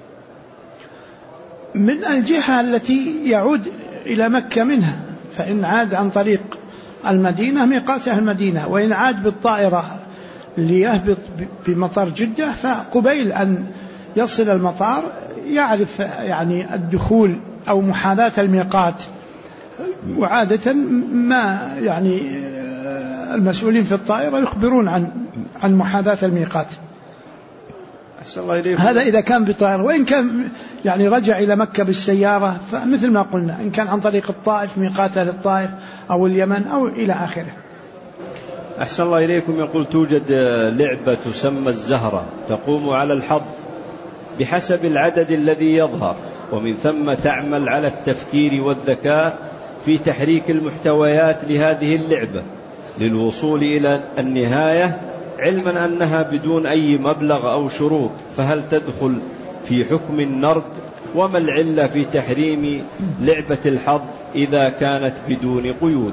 من الجهة التي يعود إلى مكة منها، فإن عاد عن طريق المدينة ميقاته المدينة، وإن عاد بالطائرة ليهبط بمطار جدة فقبيل أن يصل المطار يعرف يعني الدخول أو محاذاة الميقات، وعادة ما يعني المسؤولين في الطائرة يخبرون عن محاذاة الميقات. هذا إذا كان بطائرة، وإن كان يعني رجع إلى مكة بالسيارة فمثل ما قلنا، إن كان عن طريق الطائف ميقاته للطائف أو اليمن أو إلى آخره. أحسن الله إليكم. يقول: توجد لعبة تسمى الزهرة تقوم على الحظ بحسب العدد الذي يظهر، ومن ثم تعمل على التفكير والذكاء في تحريك المحتويات لهذه اللعبة للوصول إلى النهاية، علما أنها بدون أي مبلغ أو شروط، فهل تدخل في حكم النرد؟ وما العلة في تحريم لعبة الحظ إذا كانت بدون قيود؟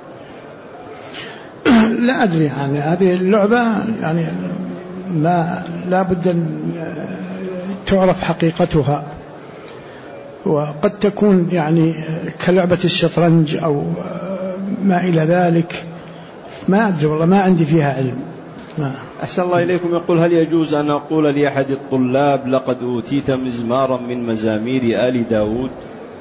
لا أدري، يعني هذه اللعبة يعني لا بد أن تعرف حقيقتها، وقد تكون يعني كلعبة الشطرنج أو ما إلى ذلك، ما أدري والله، ما عندي فيها علم. أحسن الله إليكم. يقول: هل يجوز أن أقول لأحد الطلاب لقد أوتيت مزمارا من مزامير آل داود؟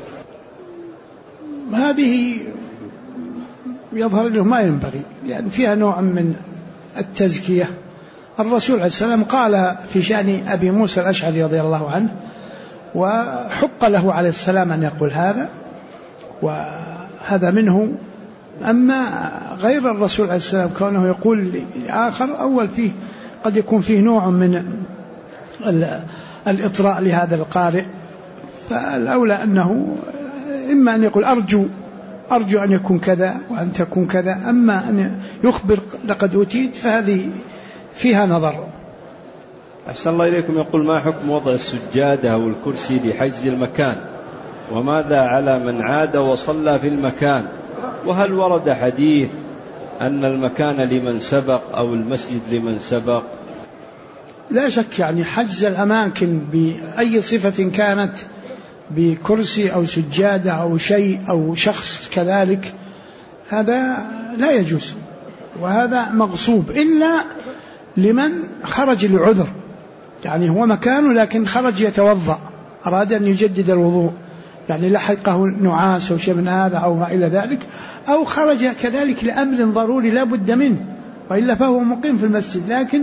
هذه يظهر له ما ينبغي، لأن فيها نوع من التزكية. الرسول عليه السلام قال في شأن أبي موسى الأشعري رضي الله عنه، وحق له عليه السلام أن يقول هذا، وهذا منه. أما غير الرسول عليه السلام كونه يقول لآخر، أول فيه قد يكون فيه نوع من الإطراء لهذا القارئ، فالأولى أنه إما أن يقول أرجو أن يكون كذا وأن تكون كذا، أما أن يخبر لقد أوتيت فهذه فيها نظر. أحسن الله إليكم. يقول: ما حكم وضع السجادة أو الكرسي لحجز المكان؟ وماذا على من عاد وصلى في المكان؟ وهل ورد حديث أن المكان لمن سبق أو المسجد لمن سبق؟ لا شك، يعني حجز الأماكن بأي صفة كانت، بكرسي أو سجادة أو شيء أو شخص كذلك، هذا لا يجوز، وهذا مغصوب، إلا لمن خرج لعذر، يعني هو مكانه لكن خرج يتوضأ، أراد أن يجدد الوضوء، يعني لحقه نعاس أو شيء من هذا أو ما إلى ذلك، أو خرج كذلك لأمر ضروري لا بد منه، وإلا فهو مقيم في المسجد، لكن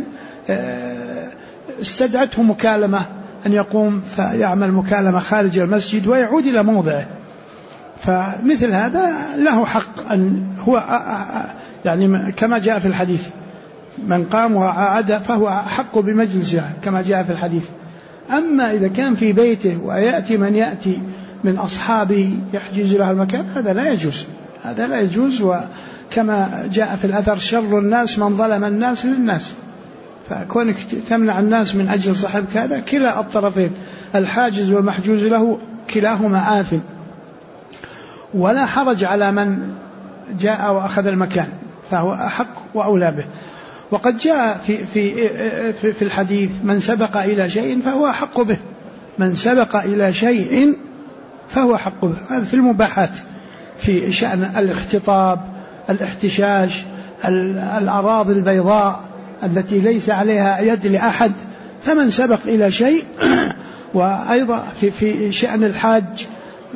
استدعته مكالمة أن يقوم فيعمل مكالمة خارج المسجد ويعود إلى موضعه، فمثل هذا له حق أن هو يعني كما جاء في الحديث: من قام وعاد فهو حق بمجلسه كما جاء في الحديث. أما إذا كان في بيته ويأتي من يأتي من أصحابه يحجز له المكان، هذا لا يجوز، هذا لا يجوز. وكما جاء في الأثر: شر الناس من ظلم الناس للناس، فكونك تمنع الناس من أجل صاحبك هذا كلا الطرفين، الحاجز والمحجوز له كلاهما آثم، ولا حرج على من جاء وأخذ المكان، فهو أحق وأولى به. وقد جاء في الحديث: من سبق إلى شيء فهو أحق به، من سبق إلى شيء فهو حق به. هذا في المباحات، في شأن الاختطاب، الاحتشاش، الأراضي البيضاء التي ليس عليها يد لأحد، فمن سبق إلى شيء وأيضا في شأن الحاج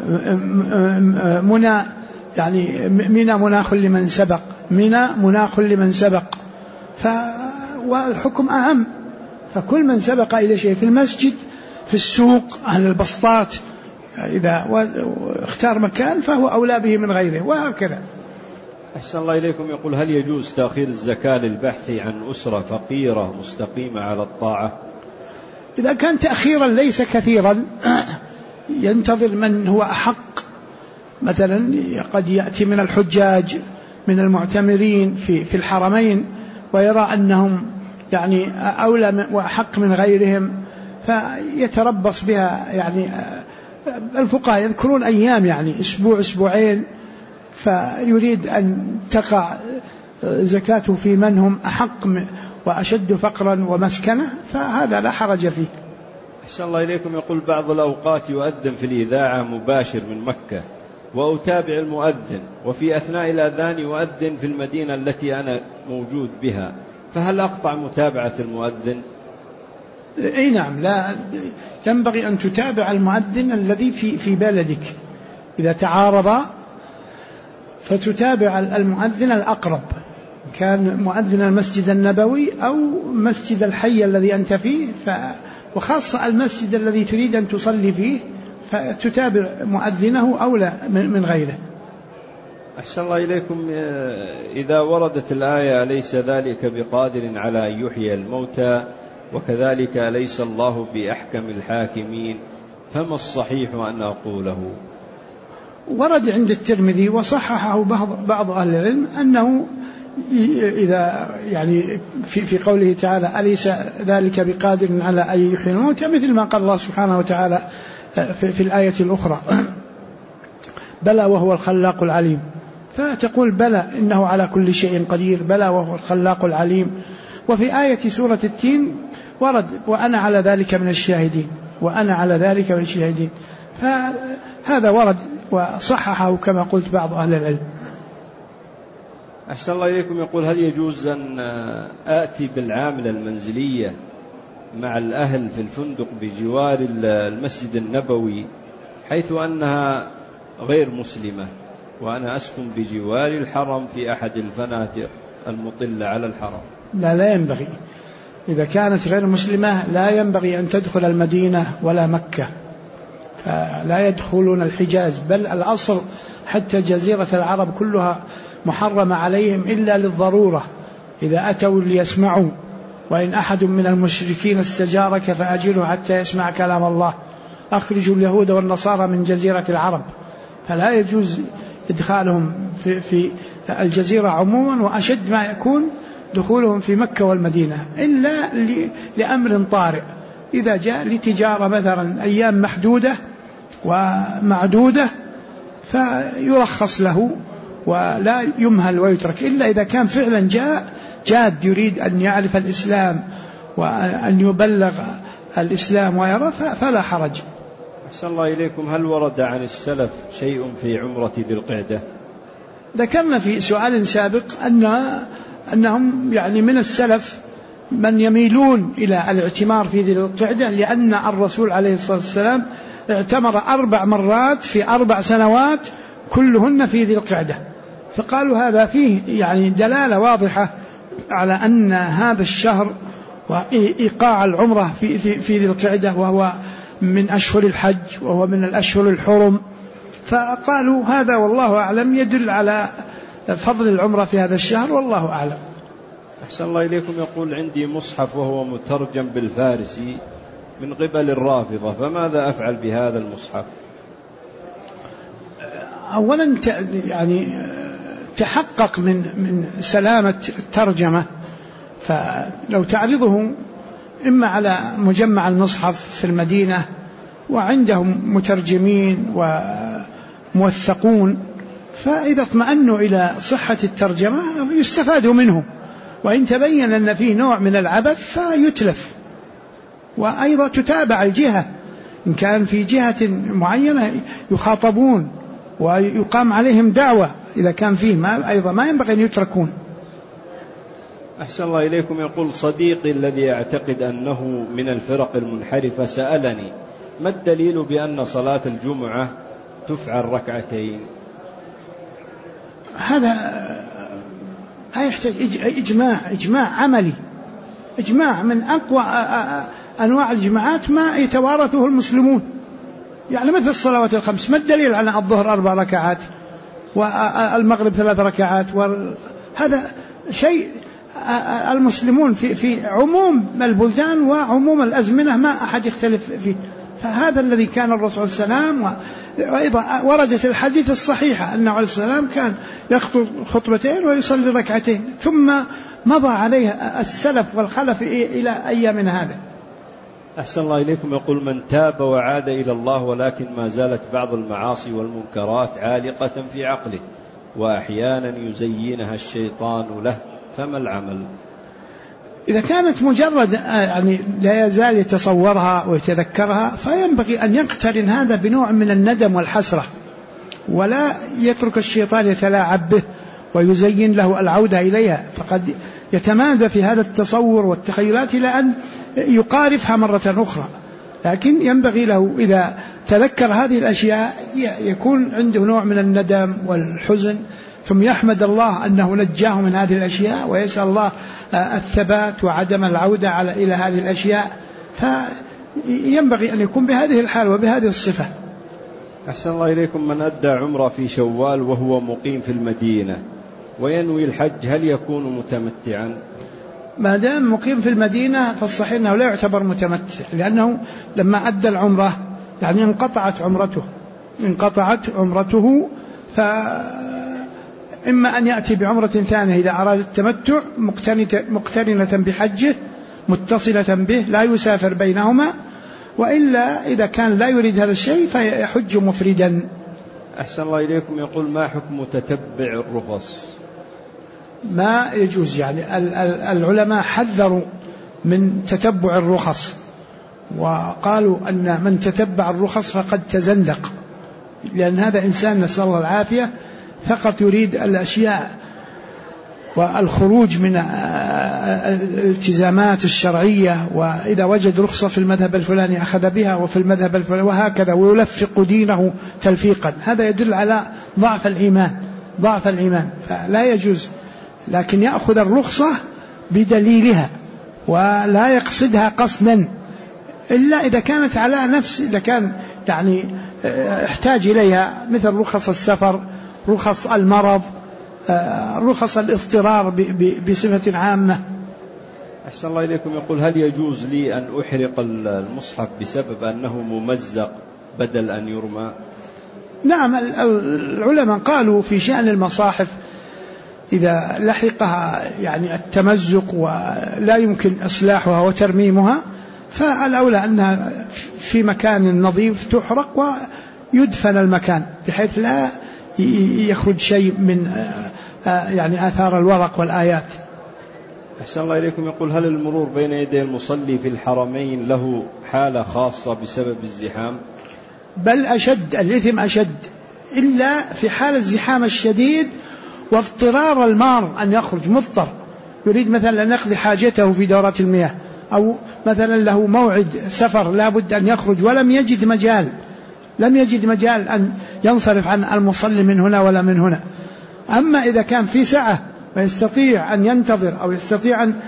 منى، يعني منى مناخ لمن سبق، منى مناخ لمن سبق، والحكم أهم. فكل من سبق إلى شيء في المسجد، في السوق، أهل البسطات، إذا اختار مكان فهو أولى به من غيره، وهكذا. أحسن الله إليكم. يقول: هل يجوز تأخير الزكاة للبحث عن أسرة فقيرة مستقيمة على الطاعة؟ إذا كان تأخيرا ليس كثيرا، ينتظر من هو أحق، مثلا قد يأتي من الحجاج من المعتمرين في الحرمين ويرى أنهم يعني أولى وأحق من غيرهم، فيتربص بها. يعني الفقهاء يذكرون أيام، يعني أسبوع أسبوعين، فيريد أن تقع زكاته في من هم أحق وأشد فقرا ومسكنة، فهذا لا حرج فيه. أحسن الله إليكم. يقول: بعض الأوقات يؤذن في الإذاعة مباشر من مكة وأتابع المؤذن، وفي أثناء الأذان يؤذن في المدينة التي أنا موجود بها، فهل أقطع متابعة المؤذن؟ أي نعم، لا ينبغي أن تتابع المؤذن الذي في بلدك. إذا تعارض فتتابع المؤذن الأقرب، كان مؤذن المسجد النبوي أو مسجد الحي الذي أنت فيه، وخاصة المسجد الذي تريد أن تصلي فيه، فتتابع مؤذنه أولى من غيره. أحسن الله إليكم. إذا وردت الآية: أليس ذلك بقادر على أن يحيي الموتى وكذلك أليس الله بأحكم الحاكمين، فما الصحيح أن أقوله؟ ورد عند الترمذي وصححه بعض أهل العلم أنه إذا يعني في قوله تعالى: أليس ذلك بقادر على أن يحيي الموتى، مثل ما قال الله سبحانه وتعالى في الآية الأخرى: بلى وهو الخلاق العليم. فتقول: بلى إنه على كل شيء قدير، بلى وهو الخلاق العليم. وفي آية سورة التين ورد: وأنا على ذلك من الشاهدين، وأنا على ذلك من الشاهدين. فهذا ورد وصححه كما قلت بعض أهل العلم. أحسن الله إليكم. يقول: هل يجوز أن آتي بالعاملة المنزلية مع الأهل في الفندق بجوار المسجد النبوي، حيث أنها غير مسلمة وأنا أسكن بجوار الحرم في أحد الفنادق المطلة على الحرم؟ لا ينبغي. إذا كانت غير مسلمة لا ينبغي أن تدخل المدينة ولا مكة، فلا يدخلون الحجاز، بل الأصل حتى جزيرة العرب كلها محرمة عليهم إلا للضرورة، إذا أتوا ليسمعوا. وإن أحد من المشركين استجارك فأجره حتى يسمع كلام الله. أخرجوا اليهود والنصارى من جزيرة العرب، فلا يجوز إدخالهم في الجزيرة عموما، وأشد ما يكون دخولهم في مكة والمدينة إلا لأمر طارئ، إذا جاء لتجارة مثلا أيام محدودة ومعدودة فيرخص له ولا يمهل ويترك، إلا إذا كان فعلا جاد يريد أن يعرف الإسلام وأن يبلغ الإسلام ويرى، فلا حرج. أحسن الله إليكم. هل ورد عن السلف شيء في عمرة ذي القعدة؟ ذكرنا في سؤال سابق أنهم يعني من السلف من يميلون إلى الاعتمار في ذي القعدة، لأن الرسول عليه الصلاة والسلام اعتمر 4 مرات في 4 سنوات كلهن في ذي القعدة، فقالوا هذا فيه يعني دلالة واضحة على أن هذا الشهر وإيقاع العمرة في ذي القعدة وهو من أشهر الحج وهو من الأشهر الحرم، فقالوا هذا والله أعلم يدل على فضل العمرة في هذا الشهر، والله أعلم. أحسن الله إليكم. يقول: عندي مصحف وهو مترجم بالفارسي من قبل الرافضة، فماذا أفعل بهذا المصحف؟ أولا يعني تحقق من سلامة الترجمة، فلو تعرضه إما على مجمع المصحف في المدينة وعندهم مترجمين وموثقون، فإذا اطمأنوا إلى صحة الترجمة يستفادوا منه، وإن تبين أن فيه نوع من العبث فيتلف. وأيضا تتابع الجهة، إن كان في جهة معينة يخاطبون ويقام عليهم دعوة، إذا كان فيه أيضا ما ينبغي أن يتركون. أحسن الله إليكم. يقول: صديقي الذي يعتقد أنه من الفرق المنحرفة سألني ما الدليل بأن صلاة الجمعة تفعل ركعتين؟ هذا يحتاج إجماع عملي، إجماع من أقوى أنواع الجماعات ما يتوارثه المسلمون، يعني مثل الصلوات الخمس. ما الدليل على الظهر 4 ركعات والمغرب 3 ركعات؟ هذا شيء المسلمون في عموم البلدان وعموم الأزمنة ما أحد يختلف فيه. فهذا الذي كان الرسول صلى الله عليه وسلم. وأيضا وردت الحديث الصحيحة أنه عليه السلام كان يخطب خطبتين ويصلي ركعتين، ثم مضى عليه السلف والخلف إلى أيامنا هذا. أحسن الله إليكم. يقول: من تاب وعاد إلى الله ولكن ما زالت بعض المعاصي والمنكرات عالقة في عقله وأحيانا يزينها الشيطان له، فما العمل؟ إذا كانت مجرد يعني لا يزال يتصورها ويتذكرها، فينبغي أن يقترن هذا بنوع من الندم والحسرة، ولا يترك الشيطان يتلاعب به ويزين له العودة إليها، فقد يتمادى في هذا التصور والتخيلات إلى أن يقارفها مرة أخرى. لكن ينبغي له إذا تذكر هذه الأشياء يكون عنده نوع من الندم والحزن، ثم يحمد الله أنه نجاه من هذه الأشياء ويسأل الله الثبات وعدم العودة إلى هذه الأشياء. فينبغي أن يكون بهذه الحال وبهذه الصفة. أحسن الله إليكم. من أدى عمرة في شوال وهو مقيم في المدينة وينوي الحج، هل يكون متمتعا؟ ما دام مقيم في المدينة فالصحيح أنه لا يعتبر متمتع، لأنه لما أدى العمرة يعني انقطعت عمرته، فإما أن يأتي بعمرة ثانية إذا أراد التمتع مقترنة بحجه متصلة به لا يسافر بينهما، وإلا إذا كان لا يريد هذا الشيء فيحج مفردا. أحسن الله إليكم. يقول: ما حكم تتبع الرخص؟ ما يجوز، يعني العلماء حذروا من تتبع الرخص، وقالوا أن من تتبع الرخص فقد تزندق، لأن هذا إنسان نسأل الله العافية فقط يريد الأشياء والخروج من الالتزامات الشرعية، وإذا وجد رخصة في المذهب الفلاني أخذ بها وفي المذهب الفلاني وهكذا، ويلفق دينه تلفيقا. هذا يدل على ضعف الإيمان، فلا يجوز. لكن يأخذ الرخصة بدليلها ولا يقصدها قصدا، إلا إذا كانت على نفس، إذا كان يعني احتاج إليها، مثل رخص السفر، رخص المرض، رخص الاضطرار بصفة عامة. أحسن الله إليكم. يقول: هل يجوز لي أن أحرق المصحف بسبب أنه ممزق بدل أن يرمى؟ نعم، العلماء قالوا في شأن المصاحف إذا لحقها يعني التمزق ولا يمكن إصلاحها وترميمها، فالأولى أنها في مكان نظيف تحرق ويدفن المكان بحيث لا يخرج شيء من يعني آثار الورق والآيات. أحسن الله إليكم. يقول: هل المرور بين يدي المصلي في الحرمين له حالة خاصة بسبب الزحام؟ بل أشد، الإثم أشد، إلا في حال الزحام الشديد واضطرار المار أن يخرج مضطر، يريد مثلا أن يقضي حاجته في دورات المياه، أو مثلا له موعد سفر لا بد أن يخرج ولم يجد مجال أن ينصرف عن المصلي من هنا ولا من هنا. أما إذا كان في سعة ويستطيع أن ينتظر أو يستطيع أن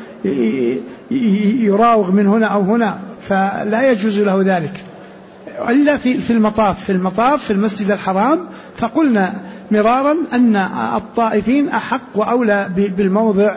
يراوغ من هنا أو هنا فلا يجوز له ذلك، إلا في المطاف في المسجد الحرام. فقلنا مرارا أن الطائفين أحق وأولى بالموضع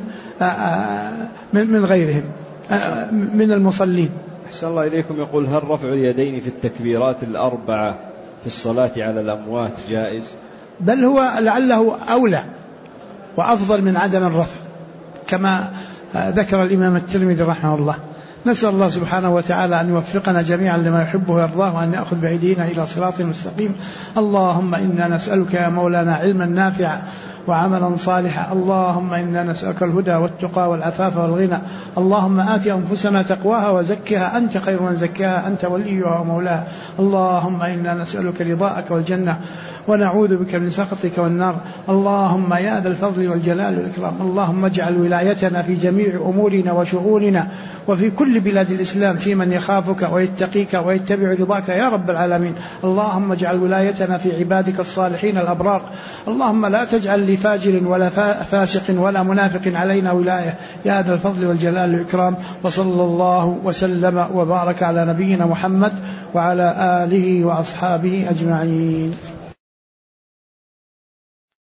من غيرهم من المصلين. أحسن الله إليكم. يقول: هل رفع اليدين في التكبيرات الأربعة في الصلاة على الأموات جائز؟ بل هو لعله أولى وأفضل من عدم الرفع، كما ذكر الإمام الترمذي رحمه الله. نسأل الله سبحانه وتعالى أن يوفقنا جميعا لما يحبه ويرضاه، وأن يأخذ بأيدينا إلى صراط مستقيم. اللهم إنا نسألك يا مولانا علما نافعا وعملا صالحا. اللهم إنا نسألك الهدى والتقى والعفاف والغنى. اللهم آت أنفسنا تقواها وزكها أنت خير من زكاها أنت وليها ومولاها. اللهم إنا نسألك رضاءك والجنة ونعوذ بك من سخطك والنار. اللهم يا ذا الفضل والجلال والإكرام اللهم اجعل ولايتنا في جميع أمورنا وشؤوننا وفي كل بلاد الإسلام في من يخافك ويتقيك ويتبع رضاك يا رب العالمين. اللهم اجعل ولايتنا في عبادك الصالحين الأبرار. اللهم لا تجعل لفاجر ولا فاسق ولا منافق علينا ولاية يا ذا الفضل والجلال والإكرام. وصلى الله وسلم وبارك على نبينا محمد وعلى آله وأصحابه أجمعين.